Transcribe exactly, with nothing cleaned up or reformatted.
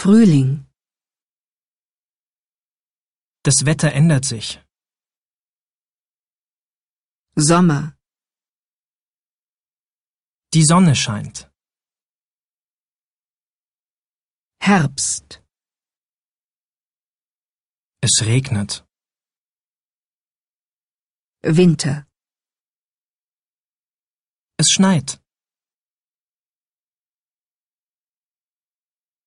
Frühling. Das Wetter ändert sich. Sommer. Die Sonne scheint. Herbst. Es regnet. Winter. Es schneit.